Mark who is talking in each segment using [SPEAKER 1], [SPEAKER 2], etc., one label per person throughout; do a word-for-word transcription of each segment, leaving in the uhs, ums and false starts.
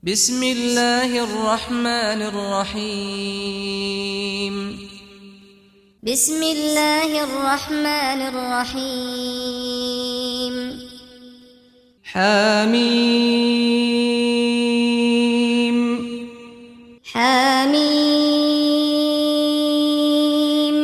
[SPEAKER 1] بسم الله الرحمن الرحيم
[SPEAKER 2] بسم الله الرحمن الرحيم
[SPEAKER 1] حميم
[SPEAKER 2] حميم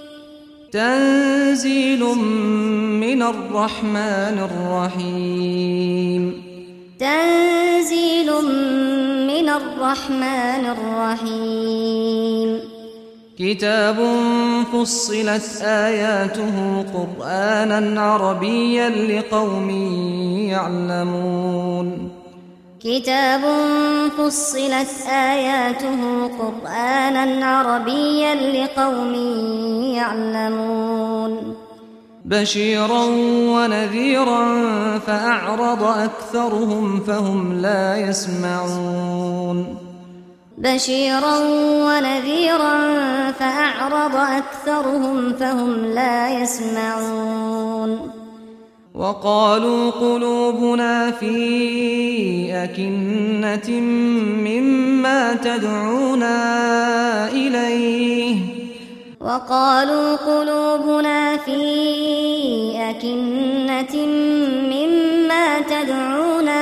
[SPEAKER 1] تنزيل من الرحمن الرحيم
[SPEAKER 2] تنزيل من الرحمن الرحيم
[SPEAKER 1] كتاب فصلت آياته قرآنا عربيا لقوم يعلمون
[SPEAKER 2] كتاب فصلت آياته قرآنا عربيا لقوم يعلمون
[SPEAKER 1] بشيرا ونذيرا فأعرض أكثرهم فهم لا يسمعون
[SPEAKER 2] بشيرا ونذيرا فأعرض أكثرهم فهم لا يسمعون
[SPEAKER 1] وقالوا قلوبنا في أكنة مما تدعونا إليه
[SPEAKER 2] وقالوا قلوبنا في أكنة مما تدعونا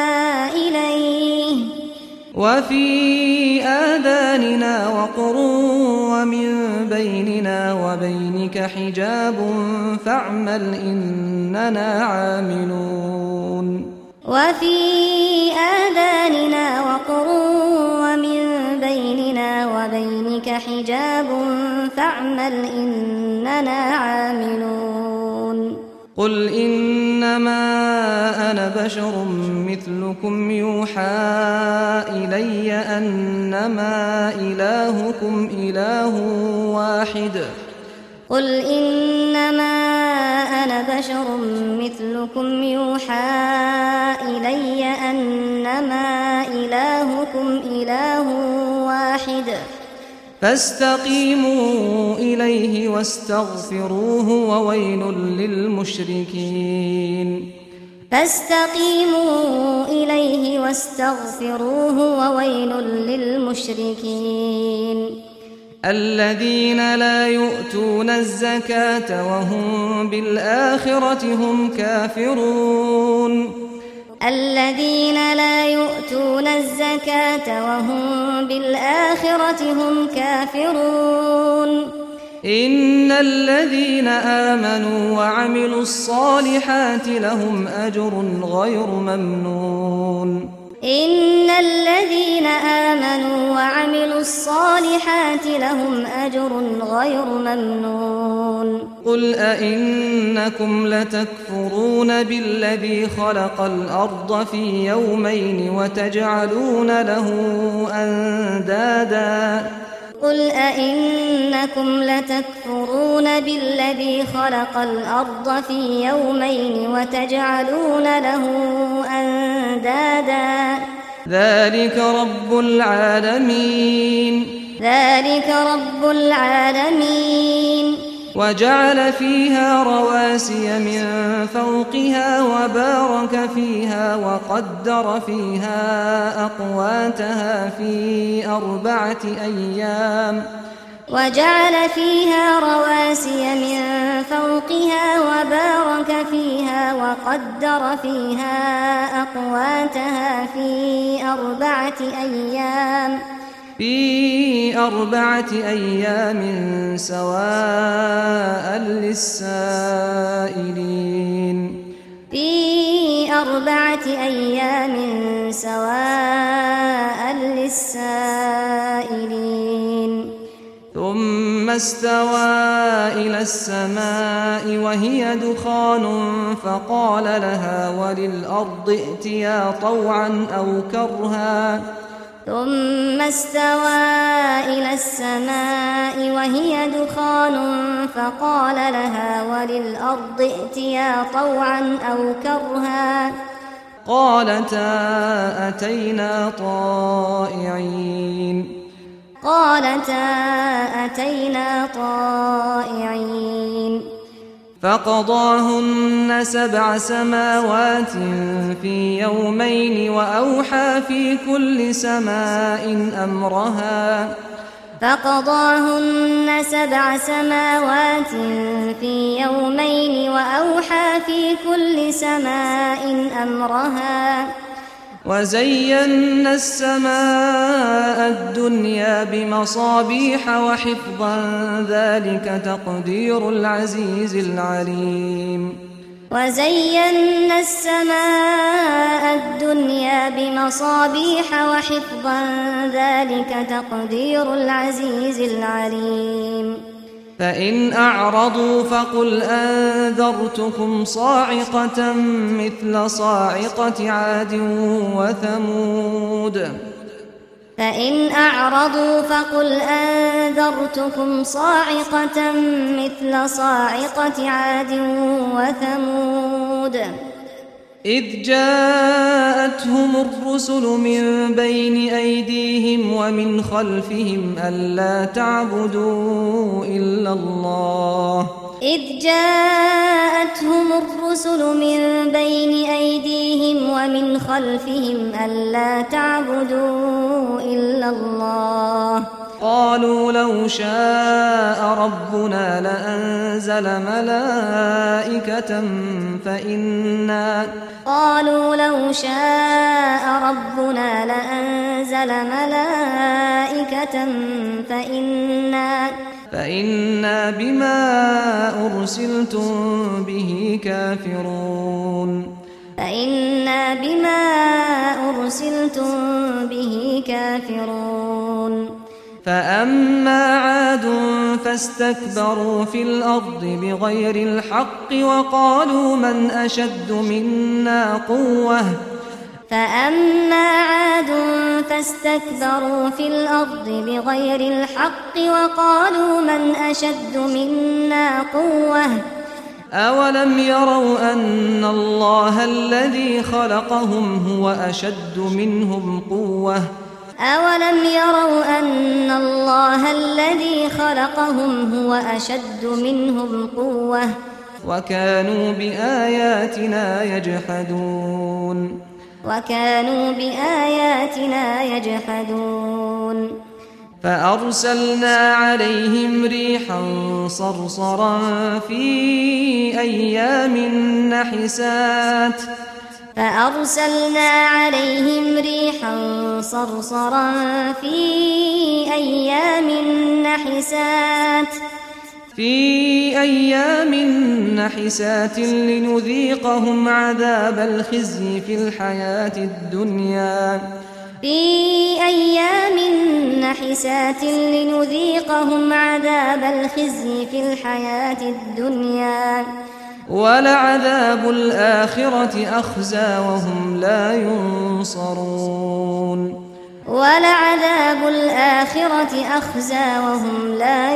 [SPEAKER 2] إليه
[SPEAKER 1] وفي آذاننا وقر ومن بيننا وبينك حجاب فاعمل إننا عاملون
[SPEAKER 2] وفي آذاننا وقر ومن بيننا وبينك حجاب فاعمل إننا عاملون
[SPEAKER 1] قل إنما أنا بشر مثلكم يوحى إلي أنما إلهكم إله واحد
[SPEAKER 2] قل إنما أنا بشر مثلكم يوحى إلي أنما إلهكم إله واحد
[SPEAKER 1] فاستقيموا إليه واستغفروه وويل للمشركين
[SPEAKER 2] فاستقيموا إليه واستغفروه وويل للمشركين
[SPEAKER 1] الذين لا يؤتون الزكاة وهم بالآخرة هم كافرون
[SPEAKER 2] الذين لا يؤتون الزكاة وهم بالآخرة هم كافرون
[SPEAKER 1] إن الذين آمنوا وعملوا الصالحات لهم أجر غير ممنون
[SPEAKER 2] إن الذين آمنوا وعملوا الصالحات لهم أجر غير ممنون
[SPEAKER 1] قل أئنكم لتكفرون بالذي خلق الأرض في يومين وتجعلون له أندادا
[SPEAKER 2] قل أئنكم لتكفرون بالذي خلق الأرض في يومين وتجعلون له أندادا
[SPEAKER 1] ذلك رب العالمين
[SPEAKER 2] ذلك رب العالمين
[SPEAKER 1] وجعل فيها رواسي من فوقها وبارك فيها وقدر فيها أقواتها في أربعة أيام
[SPEAKER 2] وجعل فيها رواسي من فوقها وبارك فيها وقدر فيها أقواتها في أربعة أيام
[SPEAKER 1] في أربعة أيام سواء للسائلين
[SPEAKER 2] في أربعة أيام سواء للسائلين
[SPEAKER 1] ثم استوى إلى السماء وهي دخان فقال لها وللأرض ائتيا طوعا أو كرها
[SPEAKER 2] ثم استوى إلى السماء وهي دخان فقال لها وللأرض ائتيا طوعا أو كرها
[SPEAKER 1] قالتا أتينا طائعين
[SPEAKER 2] قالتا أتينا طائعين
[SPEAKER 1] فقضاهن سبع سماوات في يومين وأوحى في كل سماء أمرها
[SPEAKER 2] فقضاهن سبع سماوات في يومين وأوحى في كل سماء أمرها
[SPEAKER 1] وزينا السماء الدنيا بمصابيح وحفظا ذلك تقدير العزيز العليم
[SPEAKER 2] وزينا السماء الدنيا بمصابيح وحفظا ذلك تقدير العزيز العليم
[SPEAKER 1] فإن أعرضوا فقل أنذرتكم صاعقة مثل صاعقة عاد وثمود
[SPEAKER 2] فإن أعرضوا فقل أنذرتكم صاعقة مثل صاعقة عاد وثمود
[SPEAKER 1] إذ جاءتهم الرسل من بين أيديهم ومن خلفهم ألا تعبدوا إلا الله
[SPEAKER 2] إذ جاءتهم الرسل من بين أيديهم ومن خلفهم ألا تعبدوا إلا الله
[SPEAKER 1] قالوا لو شاء ربنا لأنزل ملائكة فإنا
[SPEAKER 2] قالوا لو شاء ربنا لأنزل ملائكة فإنا
[SPEAKER 1] فإنا بما أرسلتم به كافرون
[SPEAKER 2] فإنا بما أرسلتم به كافرون
[SPEAKER 1] فأما عاد فاستكبروا في الأرض بغير الحق وقالوا من أشد منا قوة
[SPEAKER 2] فأما عاد فاستكبروا في الأرض بغير الحق وقالوا من أشد منا قوة
[SPEAKER 1] أولم يروا أن الله الذي خلقهم هو أشد منهم قوة
[SPEAKER 2] أولم يروا أن الله الذي خلقهم هو أشد منهم قوة
[SPEAKER 1] وكانوا بآياتنا يجحدون
[SPEAKER 2] وكانوا بآياتنا يجحدون
[SPEAKER 1] فأرسلنا عليهم ريحا صرصرا في أيام نحسات
[SPEAKER 2] فأرسلنا عليهم ريحا صرصرا في أيام نحسات
[SPEAKER 1] في أيام نحسات لنذيقهم عذاب الخزي في الحياة الدنيا
[SPEAKER 2] في أيام نحسات لنذيقهم عذاب الخزي في الحياة الدنيا
[SPEAKER 1] ولعذاب الآخرة أخزى وهم لا ينصرون
[SPEAKER 2] ولعذاب الآخرة أخزى وهم لا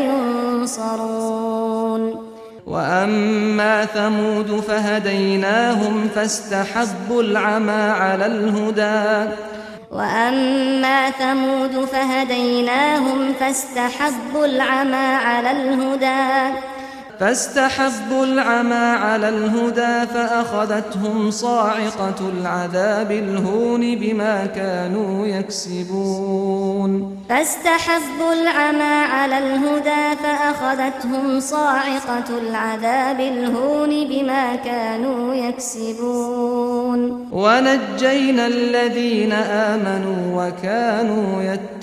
[SPEAKER 2] ينصرون
[SPEAKER 1] وأما ثمود فهديناهم فاستحبوا العمى على الهدى
[SPEAKER 2] وأما ثمود فهديناهم فاستحبوا العمى على الهدى
[SPEAKER 1] فاستحبوا العمى على الهدى فأخذتهم صاعقة العذاب الهون بما كانوا يكسبون
[SPEAKER 2] فاستحبوا العمى على الهدى فأخذتهم صاعقة العذاب الهون بما كانوا يكسبون
[SPEAKER 1] ونجينا الذين آمنوا وكانوا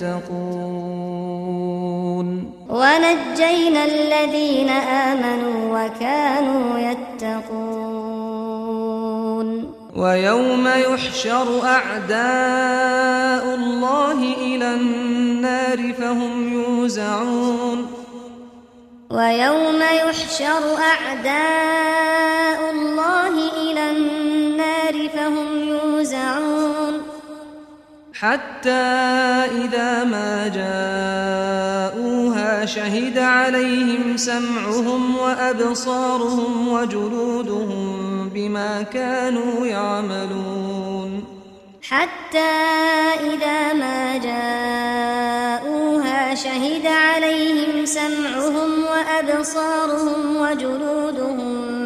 [SPEAKER 1] يتقون
[SPEAKER 2] ونجينا الذين آمنوا وكانوا يتقون
[SPEAKER 1] ويوم يحشر أعداء الله إلى النار فهم يوزعون
[SPEAKER 2] ويوم يحشر أعداء الله إلى النار فهم يوزعون
[SPEAKER 1] حتى إذا ما جاءوها شهد عليهم سمعهم وأبصارهم وجلودهم بما كانوا يعملون
[SPEAKER 2] حتى إذا ما جاءوها شهد عليهم سمعهم وأبصارهم وجلودهم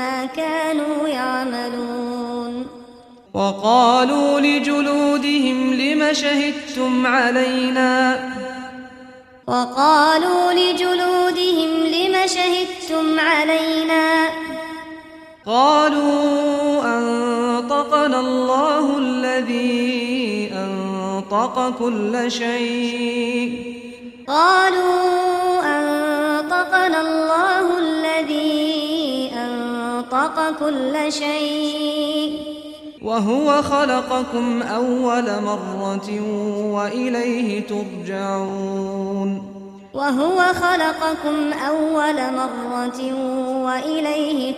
[SPEAKER 2] بما كانوا يعملون
[SPEAKER 1] وقالوا لجلودهم لم شهدتم علينا
[SPEAKER 2] وقالوا لجلودهم لم شهدتم علينا
[SPEAKER 1] قالوا أنطقنا الله الذي أنطق كل شيء
[SPEAKER 2] قالوا أنطقنا الله الذي أنطق كل شيء
[SPEAKER 1] وهو خلقكم أول مرة وإليه ترجعون
[SPEAKER 2] وهو خلقكم أول مرة وإليه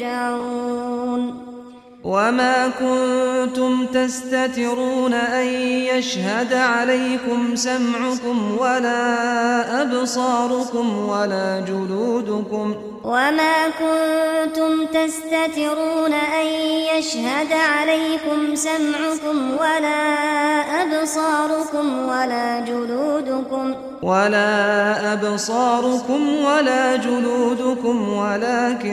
[SPEAKER 2] ترجعون
[SPEAKER 1] وما كنتم تستترون أن يشهد عليكم سمعكم ولا أبصاركم ولا جلودكم
[SPEAKER 2] وما كنتم تستترون أن يشهد عليكم سمعكم ولا أبصاركم ولا جلودكم
[SPEAKER 1] ولا أبصاركم ولا جلودكم ولكن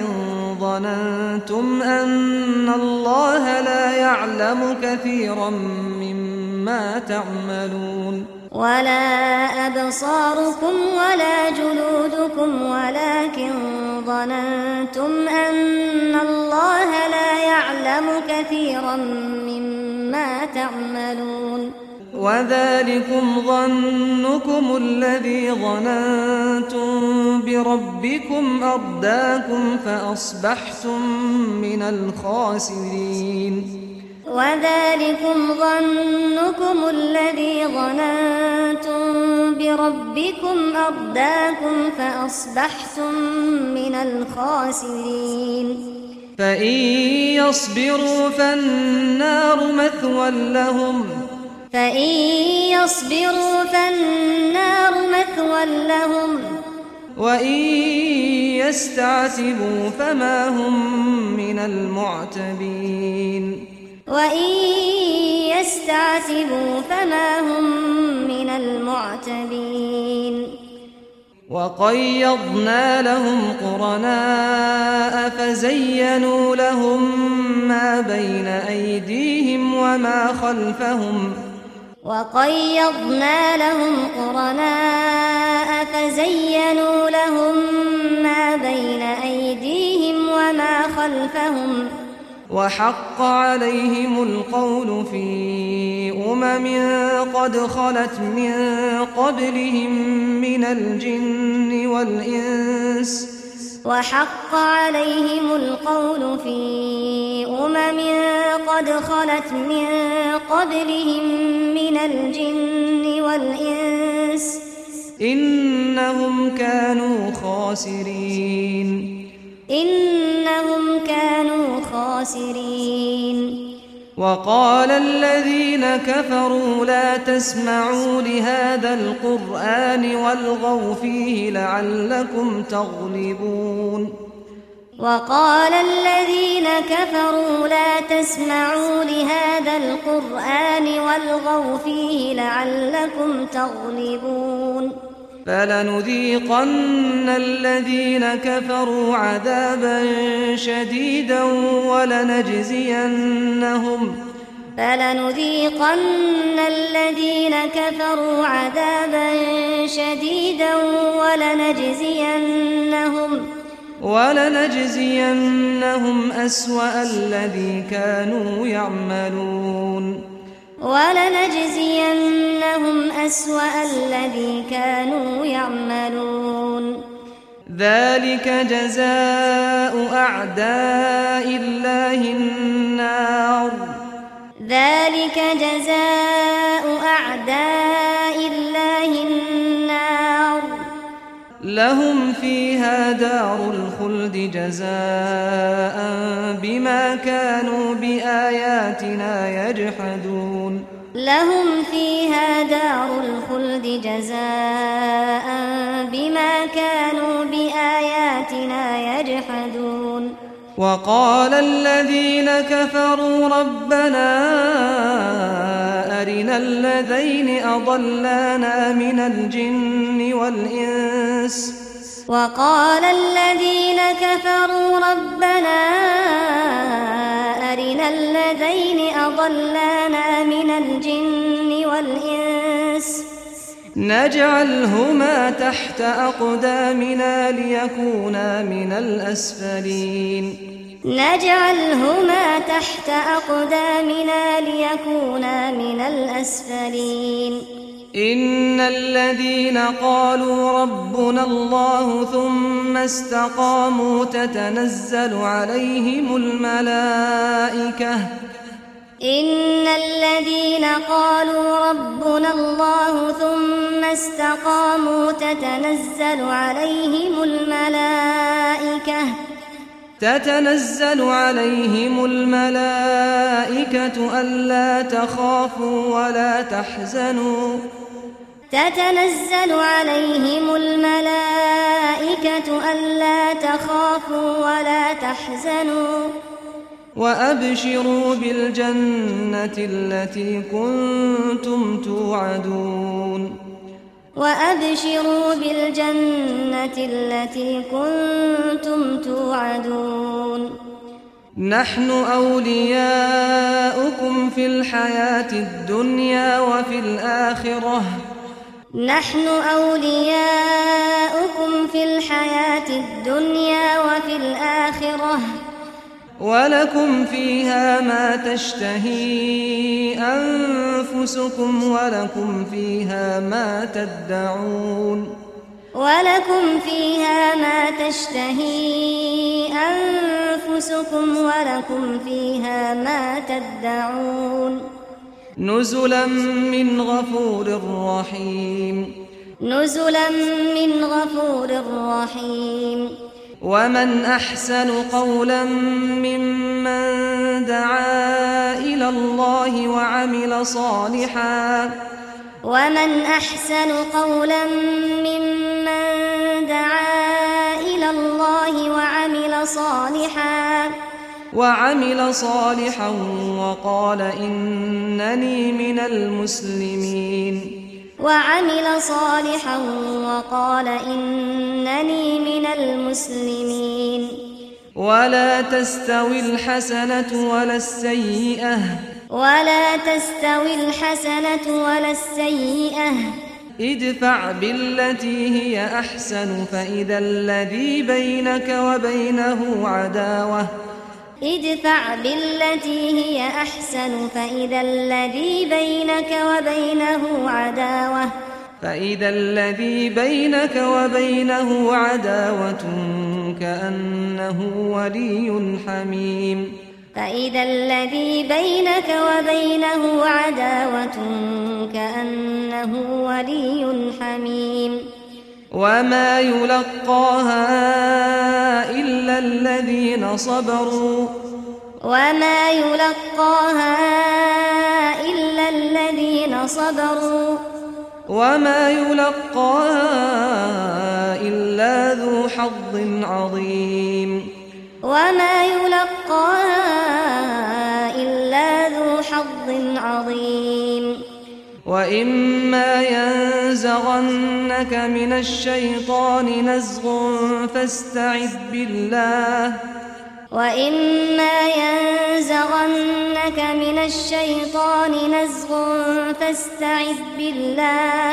[SPEAKER 1] ظننتم أن الله لا يعلم كثيرا مما تعملون
[SPEAKER 2] ولا أبصاركم ولا جلودكم ولكن ظننتم أن الله لا يعلم كثيرا مما تعملون
[SPEAKER 1] وذلكم ظنكم الذي ظننتم بربكم أرداكم فأصبحتم من الخاسرين
[SPEAKER 2] وذلكم ظنكم الذي ظننتم بربكم أرداكم فأصبحتم من الخاسرين
[SPEAKER 1] فإن يصبروا فالنار مثوى لهم
[SPEAKER 2] فإن يصبروا فالنار مثوى لهم
[SPEAKER 1] وإن يستعتبوا فما هم من المعتبين
[SPEAKER 2] وإن يستعتبوا فما هم من المعتبين
[SPEAKER 1] وقيضنا لهم قرناء فزينوا لهم ما بين أيديهم وما خلفهم
[SPEAKER 2] وقيضنا لهم قرناء فزينوا لهم ما بين أيديهم وما خلفهم
[SPEAKER 1] وحق عليهم القول في أمم قد خلت من قبلهم من الجن والإنس
[SPEAKER 2] وحق عليهم القول في أمم قد خلت من قبلهم من الجن والإنس
[SPEAKER 1] إنهم كانوا خاسرين
[SPEAKER 2] إنهم كانوا خاسرين
[SPEAKER 1] وقال الذين كفروا لا تسمعوا لهذا القرآن والغوا فيه لعلكم تغلبون
[SPEAKER 2] وقال الذين كفروا لا تسمعوا لهذا القرآن والغوا فيه لعلكم تغلبون
[SPEAKER 1] فلنذيقن الذين كفروا عذابا شديدا ولنجزينهم
[SPEAKER 2] فلنذيقن الذين كفروا عذابا شديدا ولنجزينهم
[SPEAKER 1] ولنجزينهم أسوأ الذي كانوا يعملون
[SPEAKER 2] ولنجزينهم أسوأ الذي كانوا يعملون
[SPEAKER 1] ذلك جزاء أعداء الله النار
[SPEAKER 2] ذلك جزاء أعداء الله النار
[SPEAKER 1] لهم فيها دار الخلد جزاء بما كانوا بآياتنا يجحدون
[SPEAKER 2] لهم فيها دار الخلد جزاء بما كانوا بآياتنا يجحدون
[SPEAKER 1] وقال الذين كفروا ربنا أرنا الذين أضلانا من الجن والإنس
[SPEAKER 2] وقال الذين كفروا قالوا ربنا أرنا الذين أضلانا من الجن والإنس
[SPEAKER 1] نجعلهما تحت أقدامنا ليكونا من الأسفلين
[SPEAKER 2] نجعلهما تحت أقدامنا ليكونا من الأسفلين
[SPEAKER 1] إن الذين قالوا ربنا الله ثم استقاموا تتنزل عليهم الملائكة
[SPEAKER 2] إن الذين قالوا ربنا الله ثم استقاموا تتنزل عليهم الملائكة
[SPEAKER 1] تتنزل عليهم الملائكة ألا تخافوا ولا تحزنوا
[SPEAKER 2] تتنزل عليهم الملائكة ألا تخافوا ولا تحزنوا
[SPEAKER 1] وأبشروا بالجنة التي كنتم توعدون
[SPEAKER 2] وأبشروا بالجنة التي كنتم توعدون
[SPEAKER 1] نحن أولياؤكم في الحياة الدنيا وفي الآخرة
[SPEAKER 2] نحن أولياؤكم في الحياة الدنيا وفي الآخرة
[SPEAKER 1] ولكم فيها ما تشتهي أنفسكم ولكم فيها ما تدعون
[SPEAKER 2] ولكم فيها ما تشتهي أنفسكم ولكم فيها ما تدعون
[SPEAKER 1] نزلا من غفور رحيم
[SPEAKER 2] نزلا من غفور رحيم
[SPEAKER 1] ومن أحسن قولا ممن دعا إلى الله وعمل صالحا
[SPEAKER 2] ومن أحسن قولا ممن دعا إلى الله وعمل صالحا
[SPEAKER 1] وعمل صالحا وقال إنني من المسلمين
[SPEAKER 2] وعمل صالحا وقال إنني من المسلمين
[SPEAKER 1] ولا تستوي الحسنة ولا السيئة
[SPEAKER 2] ولا تستوي الحسنة ولا السيئة
[SPEAKER 1] ادفع بالتي هي أحسن فإذا الذي بينك وبينه عداوة
[SPEAKER 2] ادفع بالتي هي أحسن فإذا الذي بينك وبينه عداوة
[SPEAKER 1] فإذا الذي بينك وبينه عداوة كأنه ولي حميم
[SPEAKER 2] فإذا الذي بينك وبينه عداوة كأنه ولي حميم
[SPEAKER 1] وما يلقاها إلا الذين صبروا
[SPEAKER 2] وما يلقاها إلا الذين صبروا
[SPEAKER 1] وما يلقاها إلا ذو حظ عظيم
[SPEAKER 2] وما يلقاها إلا ذو حظ عظيم
[SPEAKER 1] وإما ينزغنك من الشيطان نزغ فاستعذ بالله
[SPEAKER 2] وإما ينزغنك من الشيطان نزغ فاستعذ بالله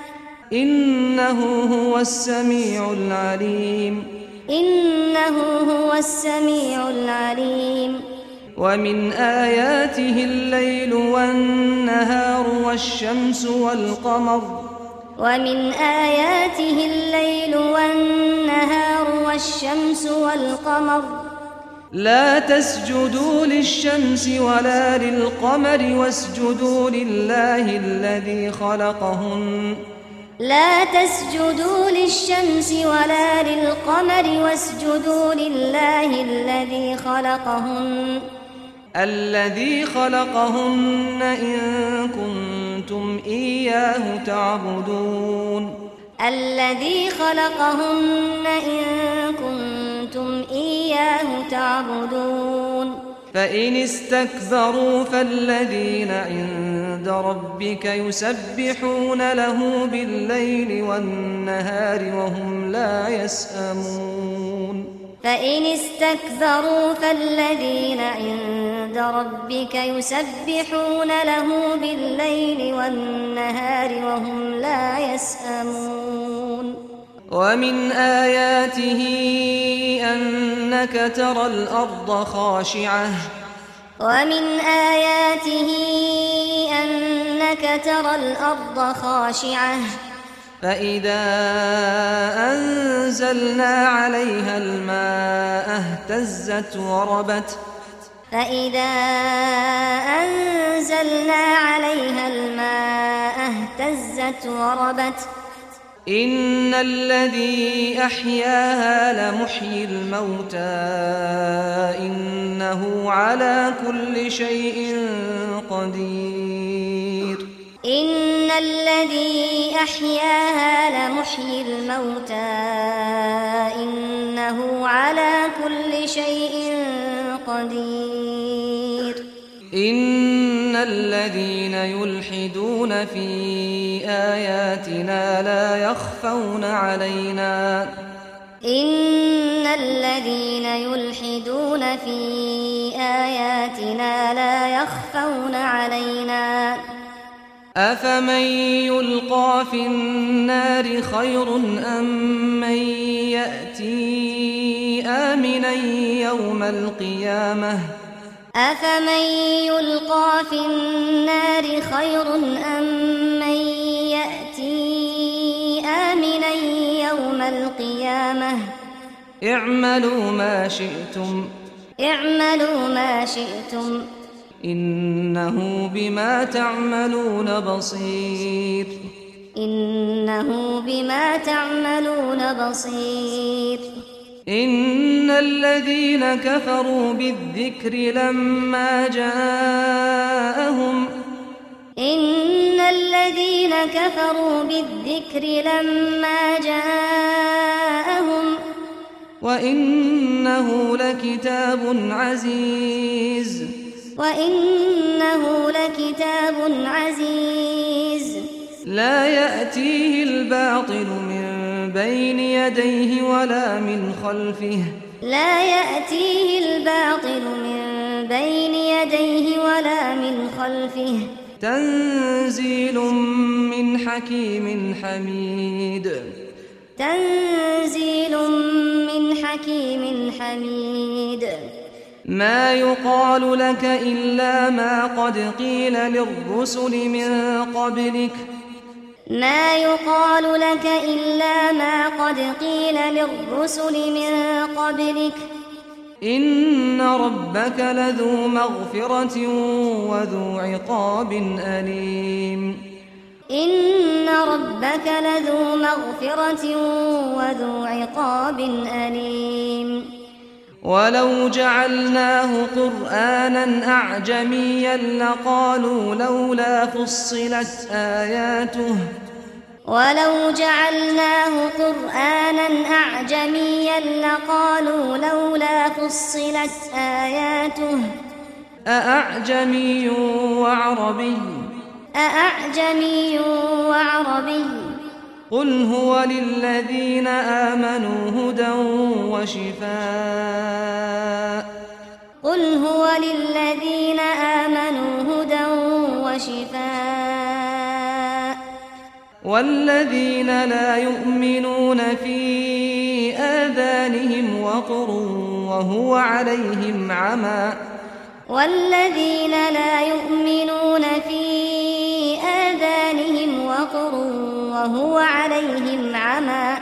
[SPEAKER 1] إنه هو السميع العليم
[SPEAKER 2] إنه هو السميع العليم
[SPEAKER 1] ومن آياته الليل والنهار والشمس والقمر
[SPEAKER 2] ومن آياته الليل والنهار والشمس والقمر
[SPEAKER 1] لا تسجدوا للشمس ولا للقمر واسجدوا لله الذي خلقهن
[SPEAKER 2] لا تسجدوا للشمس ولا للقمر واسجدوا لله الذي خلقهن
[SPEAKER 1] الذي خلقهن إن كنتم إياه تعبدون
[SPEAKER 2] الذي خلقهن إن كنتم إياه تعبدون
[SPEAKER 1] فإن استكبروا فالذين عند ربك يسبحون له بالليل والنهار وهم لا يسأمون
[SPEAKER 2] فإن استكبروا فالذين عند ربك يسبحون له بالليل والنهار وهم لا يسأمون
[SPEAKER 1] ومن آياته أنك ترى الأرض خاشعة
[SPEAKER 2] ومن آياته أنك ترى الأرض خاشعة
[SPEAKER 1] فإذا أنزلنا عليها الماء اهتزت وربت
[SPEAKER 2] فإذا أنزلنا عليها الماء اهتزت وربت
[SPEAKER 1] إن الذي أحياها لمحيي الموتى إنه على كل شيء قدير
[SPEAKER 2] إن الذي أحياها لمحيي الموتى إنه على كل شيء قدير
[SPEAKER 1] إن الذين يلحدون في آياتنا لا يخفون علينا
[SPEAKER 2] إن الذين يلحدون في آياتنا لا يخفون علينا
[SPEAKER 1] أفمن يلقى في النار خير أم من يأتي آمنا يوم القيامة
[SPEAKER 2] أفمن يلقى في النار خير أم من يأتي آمنا يوم القيامة
[SPEAKER 1] اعملوا ما شئتم
[SPEAKER 2] اعملوا ما شئتم
[SPEAKER 1] إنه بما تعملون بصير
[SPEAKER 2] إنه بما تعملون بصير
[SPEAKER 1] إن الذين كفروا بالذكر لما جاءهم
[SPEAKER 2] إن الذين كفروا بالذكر لما جاءهم
[SPEAKER 1] وإنه لكتاب عزيز
[SPEAKER 2] وإنه لكتاب عزيز
[SPEAKER 1] لا يأتيه الباطل من بين يديه ولا من خلفه
[SPEAKER 2] لا يأتيه الباطل من بين يديه ولا من خلفه
[SPEAKER 1] تنزيل من حكيم حميد
[SPEAKER 2] تنزيل من حكيم حميد
[SPEAKER 1] ما يقال لك إلا ما قد قيل للرسل من قبلك
[SPEAKER 2] ما يقال لك إلا ما قد قيل للرسل من قبلك
[SPEAKER 1] إن ربك لذو مغفرة وذو عقاب أليم
[SPEAKER 2] إن ربك لذو مغفرة وذو عقاب أليم
[SPEAKER 1] ولو جعلناه قرآنا أعجميا لقالوا لولا فصلت آياته
[SPEAKER 2] ولو جعلناه قرآنا أعجميا لقالوا لولا فصلت آياته
[SPEAKER 1] أأعجمي وعربي
[SPEAKER 2] أأعجمي وعربي
[SPEAKER 1] قل هو للذين آمنوا هدى وشفاء
[SPEAKER 2] قل هو للذين آمنوا هدى وشفاء
[SPEAKER 1] والذين لا يؤمنون في آذانهم وقر وهو عليهم عمى
[SPEAKER 2] والذين لا يؤمنون في آذانهم وقر وهو عليهم عمى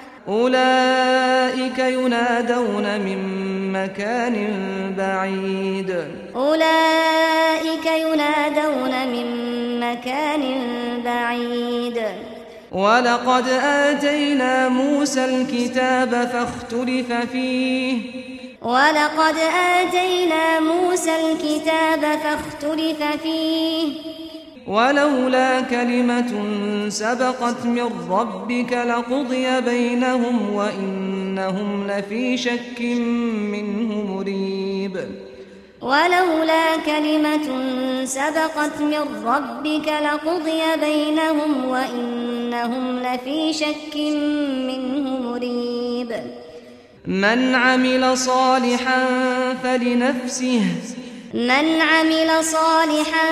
[SPEAKER 1] أولئك ينادون من مكان بعيد
[SPEAKER 2] أولئك ينادون من مكان بعيد
[SPEAKER 1] ولقد آتينا موسى الكتاب فاختلف فيه
[SPEAKER 2] ولقد آتينا موسى الكتاب فاختلف فيه
[SPEAKER 1] ولولا كلمة سبقت من ربك لقضي بينهم وإنهم لفي شك منه مريب
[SPEAKER 2] ولولا كلمة سبقت من ربك لقضي بينهم وإنهم لفي شك منه مريب
[SPEAKER 1] من عمل صالحا فلنفسه
[SPEAKER 2] من عمل صالحا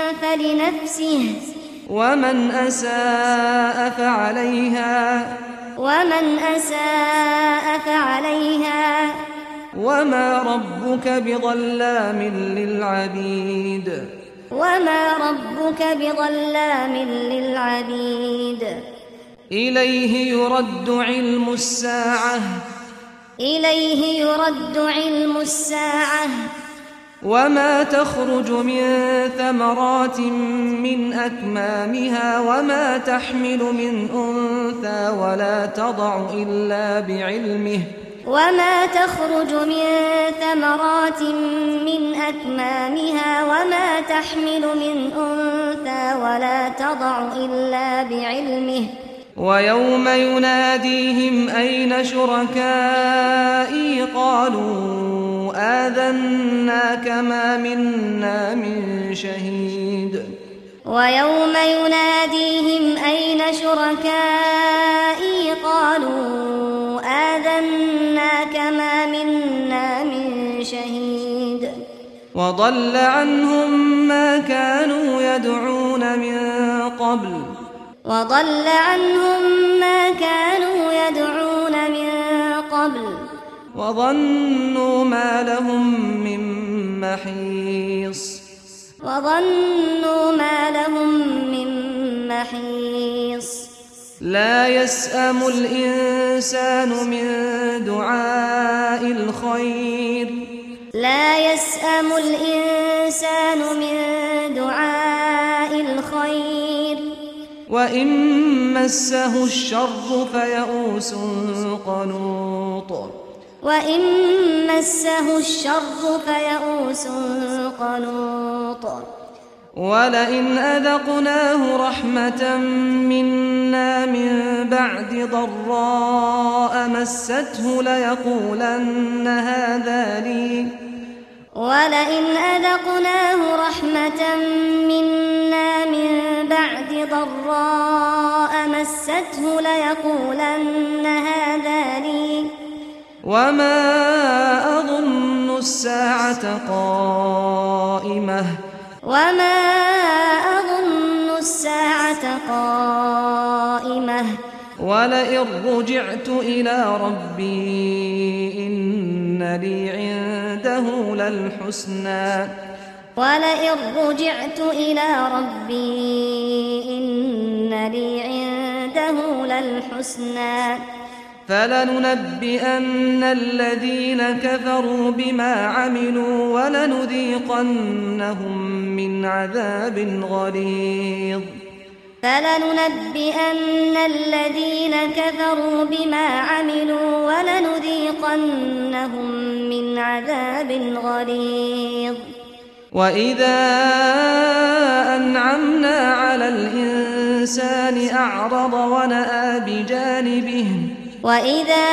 [SPEAKER 2] فلنفسه
[SPEAKER 1] ومن أساء فعليها
[SPEAKER 2] ومن أساء فعليها
[SPEAKER 1] وما ربك بظلام للعبيد
[SPEAKER 2] وما ربك بظلام للعبيد
[SPEAKER 1] إليه يرد علم الساعة
[SPEAKER 2] إليه يرد علم الساعة
[SPEAKER 1] وما تخرج من ثمرات من أكمامها وما تحمل من أنثى ولا تضع إلا بعلمه
[SPEAKER 2] وما تخرج من ثمرات من أكمامها وما تحمل من أنثى ولا تضع إلا بعلمه
[SPEAKER 1] ويوم يناديهم أين شركائي قالوا آذناك ما منا من شهيد
[SPEAKER 2] ويوم يناديهم أين شركائي قالوا آذناك ما منا من شهيد
[SPEAKER 1] وضل عنهم ما كانوا يدعون من قبل
[SPEAKER 2] وضل عنهم ما كانوا يدعون من قبل
[SPEAKER 1] وظنوا ما لهم من محيص
[SPEAKER 2] وظنوا ما لهم من محيص
[SPEAKER 1] لا يسأم الإنسان من دعاء الخير
[SPEAKER 2] لا يسأم الإنسان من دعاء الخير
[SPEAKER 1] وإن مسه الشر فيئوس قنوط
[SPEAKER 2] وإن مسه الشر فيئوس قنوط
[SPEAKER 1] ولئن أذقناه رحمة منا من بعد ضراء مسته ليقولن هذا لي
[SPEAKER 2] ولئن أذقناه رحمة منا من بعد ضراء مسته ليقولن هذا لي
[SPEAKER 1] وما أظن الساعة قائمة
[SPEAKER 2] وما أظن الساعة قائمة
[SPEAKER 1] ولئن رجعت إلى ربي إن لي عنده للحسنى
[SPEAKER 2] ولئن رجعت إلى ربي إن لي عنده للحسنى
[SPEAKER 1] فلننبئن الذين كفروا بما عملوا ولنذيقنهم من عذاب غليظ
[SPEAKER 2] فلننبئن الذين كفروا بما عملوا ولنذيقنهم من عذاب غليظ
[SPEAKER 1] وإذا أنعمنا على الإنسان أعرض ونأى بجانبه
[SPEAKER 2] وإذا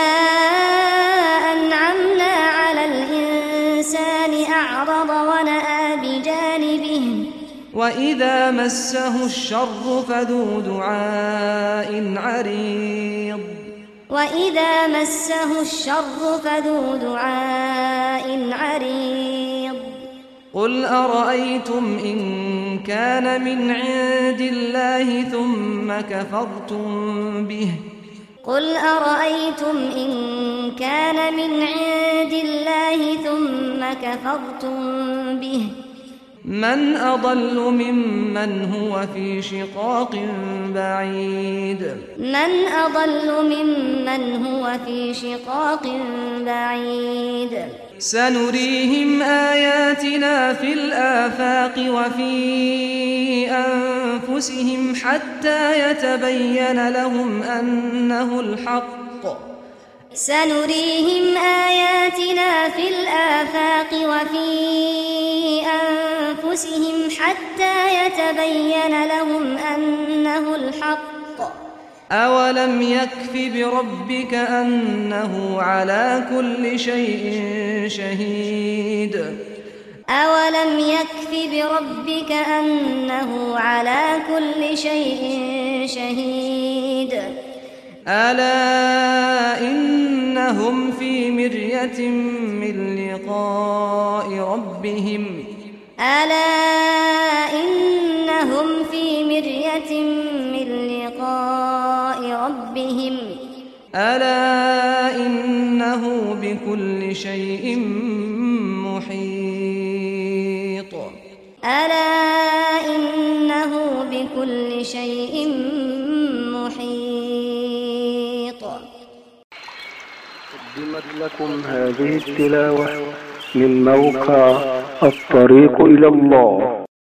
[SPEAKER 2] أنعمنا على الإنسان أعرض ونأى بجانبه
[SPEAKER 1] وإذا مسه الشر فذو دعاء عريض
[SPEAKER 2] وإذا مسه الشر فذو دعاء عريض
[SPEAKER 1] قل أرأيتم إن كان من عند الله ثم كفرتم به
[SPEAKER 2] قل أرأيتم إن كان من عند الله ثم كفرتم به
[SPEAKER 1] من أضل ممن هو في شقاق بعيد
[SPEAKER 2] من أضل ممن هو في شقاق بعيد
[SPEAKER 1] سنريهم آياتنا في الآفاق وفي أنفسهم حتى يتبين لهم أنه الحق
[SPEAKER 2] سنريهم آياتنا في الآفاق وفي أنفسهم حتى يتبين لهم أنه الحق
[SPEAKER 1] أولم يكف بربك أنه على كل شيء شهيد
[SPEAKER 2] أولم يكف بربك أنه على كل شيء شهيد
[SPEAKER 1] ألا إنهم إنهم في مرية من لقاء ربهم
[SPEAKER 2] ألا إنهم في مرية من لقاء ربهم
[SPEAKER 1] ألا إنه بكل شيء محيط
[SPEAKER 2] ألا إنه بكل شيء محيط.
[SPEAKER 3] قدمت لكم هذه التلاوة من موقع الطريق إلى الله.